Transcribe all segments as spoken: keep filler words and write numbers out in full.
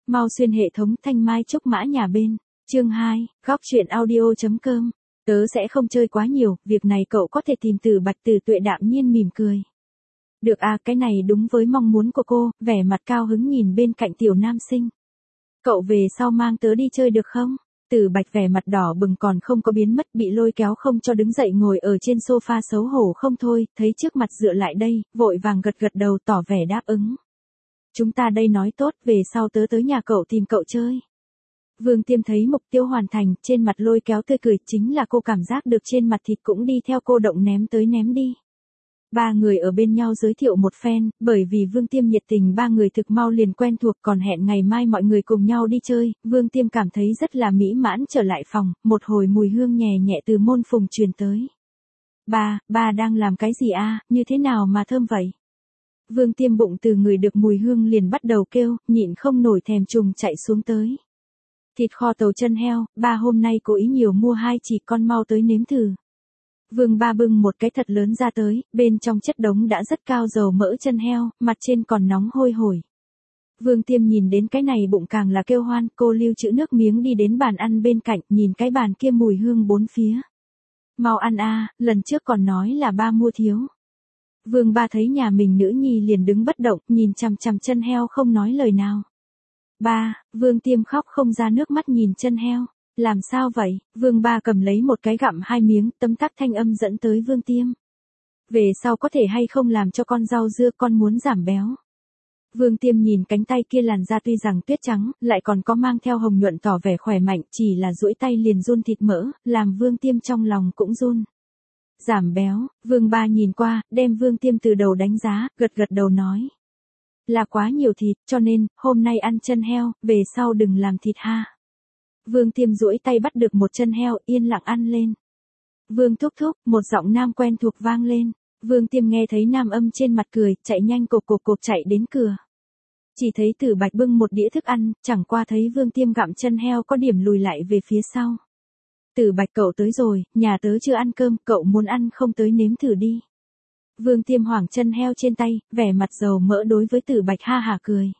Mau xuyên hệ thống thanh mai trúc mã nhà bên. Chương hai, góc truyện audio.com. Tớ sẽ không chơi quá nhiều, việc này cậu có thể tìm từ Bạch Từ Tuệ đạm nhiên mỉm cười. Được à, cái này đúng với mong muốn của cô, vẻ mặt cao hứng nhìn bên cạnh tiểu nam sinh. Cậu về sau mang tớ đi chơi được không? Từ Bạch vẻ mặt đỏ bừng còn không có biến mất, bị lôi kéo không cho đứng dậy ngồi ở trên sofa xấu hổ không thôi, thấy trước mặt dựa lại đây, vội vàng gật gật đầu tỏ vẻ đáp ứng. Chúng ta đây nói tốt, về sau tớ tới nhà cậu tìm cậu chơi. Vương Tiêm thấy mục tiêu hoàn thành, trên mặt lôi kéo tươi cười, chính là cô cảm giác được trên mặt thịt cũng đi theo cô động ném tới ném đi. Ba người ở bên nhau giới thiệu một phen, bởi vì Vương Tiêm nhiệt tình ba người thực mau liền quen thuộc, còn hẹn ngày mai mọi người cùng nhau đi chơi. Vương Tiêm cảm thấy rất là mỹ mãn, trở lại phòng, một hồi mùi hương nhẹ nhẹ từ môn phùng truyền tới. Ba, ba đang làm cái gì a, như thế nào mà thơm vậy? Vương Tiêm bụng từ người được mùi hương liền bắt đầu kêu, nhịn không nổi thèm trùng chạy xuống tới. Thịt kho tàu chân heo, ba hôm nay cố ý nhiều mua hai chỉ, con mau tới nếm thử. Vương Ba bưng một cái thật lớn ra tới, bên trong chất đống đã rất cao dầu mỡ chân heo, mặt trên còn nóng hôi hổi. Vương Tiêm nhìn đến cái này bụng càng là kêu hoan, cô lưu trữ nước miếng đi đến bàn ăn bên cạnh, nhìn cái bàn kia mùi hương bốn phía. Mau ăn a, lần trước còn nói là ba mua thiếu. Vương Ba thấy nhà mình nữ nhi liền đứng bất động, nhìn chằm chằm chân heo không nói lời nào. Ba, Vương Tiêm khóc không ra nước mắt nhìn chân heo. Làm sao vậy? Vương Ba cầm lấy một cái gặm hai miếng, tấm tắc thanh âm dẫn tới Vương Tiêm. Về sau có thể hay không làm cho con rau dưa, con muốn giảm béo. Vương Tiêm nhìn cánh tay kia làn da tuy rằng tuyết trắng, lại còn có mang theo hồng nhuận tỏ vẻ khỏe mạnh, chỉ là duỗi tay liền run thịt mỡ, làm Vương Tiêm trong lòng cũng run. Giảm béo, Vương Ba nhìn qua, đem Vương Tiêm từ đầu đánh giá, gật gật đầu nói. Là quá nhiều thịt, cho nên, hôm nay ăn chân heo, về sau đừng làm thịt ha. Vương Tiêm duỗi tay bắt được một chân heo, yên lặng ăn lên. Vương thúc thúc, một giọng nam quen thuộc vang lên. Vương Tiêm nghe thấy nam âm trên mặt cười, chạy nhanh cộp cộp cộp chạy đến cửa. Chỉ thấy Tử Bạch bưng một đĩa thức ăn, chẳng qua thấy Vương Tiêm gặm chân heo có điểm lùi lại về phía sau. Tử Bạch cậu tới rồi, nhà tớ chưa ăn cơm, cậu muốn ăn không tới nếm thử đi. Vương Tiêm hoảng chân heo trên tay, vẻ mặt dầu mỡ đối với Tử Bạch ha hả cười.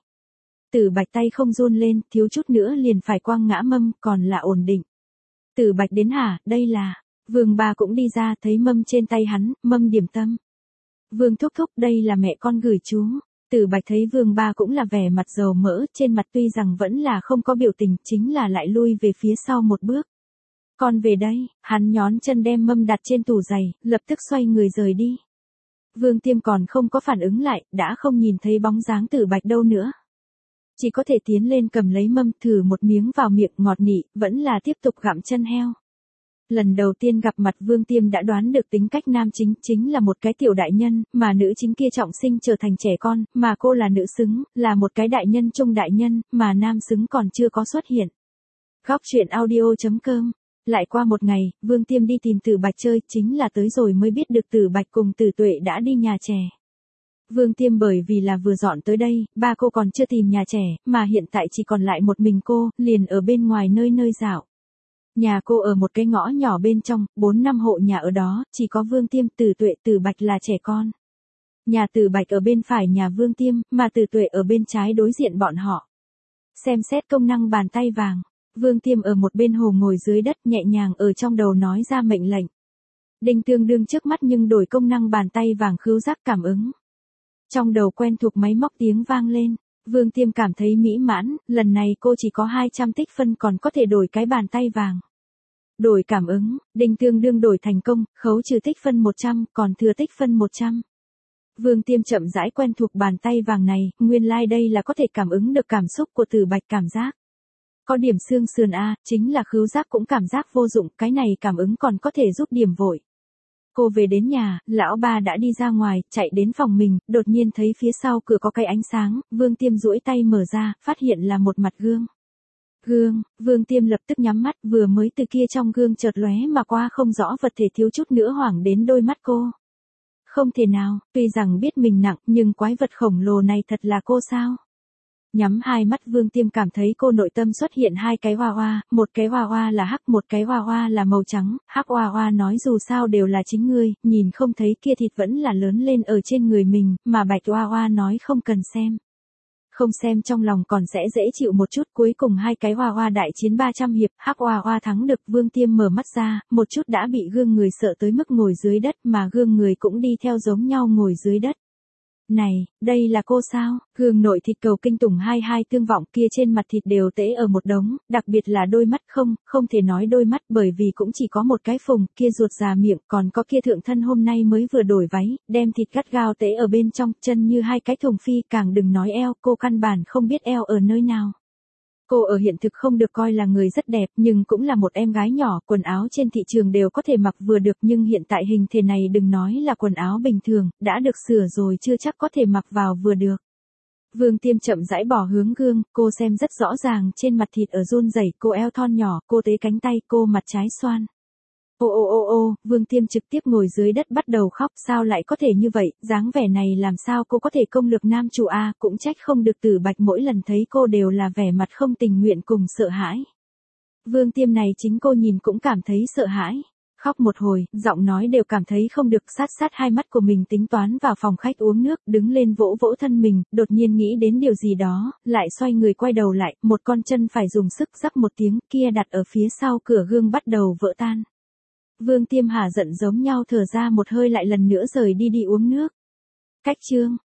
Tử Bạch tay không run lên, thiếu chút nữa liền phải quăng ngã mâm, còn là ổn định. Tử Bạch đến hả, đây là. Vương Ba cũng đi ra, thấy mâm trên tay hắn, mâm điểm tâm. Vương thúc thúc, đây là mẹ con gửi chú. Tử Bạch thấy Vương Ba cũng là vẻ mặt dầu mỡ, trên mặt tuy rằng vẫn là không có biểu tình, chính là lại lui về phía sau một bước. Con về đây, hắn nhón chân đem mâm đặt trên tủ giày, lập tức xoay người rời đi. Vương Tiêm còn không có phản ứng lại, đã không nhìn thấy bóng dáng Tử Bạch đâu nữa. Chỉ có thể tiến lên cầm lấy mâm, thử một miếng vào miệng ngọt nị, vẫn là tiếp tục gặm chân heo. Lần đầu tiên gặp mặt Vương Tiêm đã đoán được tính cách nam chính, chính là một cái tiểu đại nhân, mà nữ chính kia trọng sinh trở thành trẻ con, mà cô là nữ xứng, là một cái đại nhân trung đại nhân, mà nam xứng còn chưa có xuất hiện. Góc truyện audio.com. Lại qua một ngày, Vương Tiêm đi tìm Tử Bạch chơi, chính là tới rồi mới biết được Tử Bạch cùng Tử Tuệ đã đi nhà trẻ. Vương Tiêm bởi vì là vừa dọn tới đây, ba cô còn chưa tìm nhà trẻ, mà hiện tại chỉ còn lại một mình cô, liền ở bên ngoài nơi nơi dạo. Nhà cô ở một cái ngõ nhỏ bên trong, bốn năm hộ nhà ở đó, chỉ có Vương Tiêm, Tử Tuệ, Tử Bạch là trẻ con. Nhà Tử Bạch ở bên phải nhà Vương Tiêm, mà Tử Tuệ ở bên trái đối diện bọn họ. Xem xét công năng bàn tay vàng, Vương Tiêm ở một bên hồ ngồi dưới đất nhẹ nhàng ở trong đầu nói ra mệnh lệnh. Đinh tương đương trước mắt nhưng đổi công năng bàn tay vàng khứu giác cảm ứng. Trong đầu quen thuộc máy móc tiếng vang lên, Vương Tiêm cảm thấy mỹ mãn, lần này cô chỉ có hai trăm tích phân còn có thể đổi cái bàn tay vàng. Đổi cảm ứng, đinh tương đương đổi thành công, khấu trừ tích phân một trăm, còn thừa tích phân một trăm. Vương Tiêm chậm rãi quen thuộc bàn tay vàng này, nguyên lai like đây là có thể cảm ứng được cảm xúc của Tử Bạch cảm giác. Có điểm xương sườn a, chính là khứu giác cũng cảm giác vô dụng, cái này cảm ứng còn có thể giúp điểm vội. Cô về đến nhà, lão ba đã đi ra ngoài, chạy đến phòng mình, đột nhiên thấy phía sau cửa có cái ánh sáng, Vương Tiêm duỗi tay mở ra, phát hiện là một mặt gương. Gương, Vương Tiêm lập tức nhắm mắt, vừa mới từ kia trong gương chợt lóe mà qua không rõ vật thể thiếu chút nữa hoảng đến đôi mắt cô. Không thể nào, tuy rằng biết mình nặng, nhưng quái vật khổng lồ này thật là cô sao? Nhắm hai mắt Vương Tiêm cảm thấy cô nội tâm xuất hiện hai cái hoa hoa, một cái hoa hoa là hắc, một cái hoa hoa là màu trắng, hắc hoa hoa nói dù sao đều là chính ngươi, nhìn không thấy kia thịt vẫn là lớn lên ở trên người mình, mà bạch hoa hoa nói không cần xem. không xem trong lòng còn sẽ dễ chịu một chút. Cuối cùng hai cái hoa hoa đại chiến ba trăm hiệp, hắc hoa hoa thắng được. Vương Tiêm mở mắt ra, một chút đã bị gương người sợ tới mức ngồi dưới đất, mà gương người cũng đi theo giống nhau ngồi dưới đất. Này, đây là cô sao? Gương nội thịt cầu kinh tủng hai hai tương vọng kia, trên mặt thịt đều tễ ở một đống, đặc biệt là đôi mắt, không, không thể nói đôi mắt bởi vì cũng chỉ có một cái phùng, kia ruột già miệng, còn có kia thượng thân hôm nay mới vừa đổi váy, đem thịt gắt gao tễ ở bên trong, chân như hai cái thùng phi, càng đừng nói eo, cô căn bản không biết eo ở nơi nào. Cô ở hiện thực không được coi là người rất đẹp, nhưng cũng là một em gái nhỏ, quần áo trên thị trường đều có thể mặc vừa được, nhưng hiện tại hình thể này đừng nói là quần áo bình thường, đã được sửa rồi chưa chắc có thể mặc vào vừa được. Vương Tiêm chậm rãi bỏ hướng gương, cô xem rất rõ ràng trên mặt thịt ở run rẩy, cô eo thon nhỏ, cô tế cánh tay, cô mặt trái xoan. Ô ô ô ô, Vương Tiêm trực tiếp ngồi dưới đất bắt đầu khóc, sao lại có thể như vậy, dáng vẻ này làm sao cô có thể công lược nam chủ a, cũng trách không được Tử Bạch mỗi lần thấy cô đều là vẻ mặt không tình nguyện cùng sợ hãi. Vương Tiêm này chính cô nhìn cũng cảm thấy sợ hãi. Khóc một hồi, giọng nói đều cảm thấy không được, sát sát hai mắt của mình tính toán vào phòng khách uống nước, đứng lên vỗ vỗ thân mình, đột nhiên nghĩ đến điều gì đó, lại xoay người quay đầu lại, một con chân phải dùng sức rắc một tiếng, kia đặt ở phía sau cửa gương bắt đầu vỡ tan. Vương Tiêm hả giận giống nhau thở ra một hơi, lại lần nữa rời đi đi uống nước. Cách chương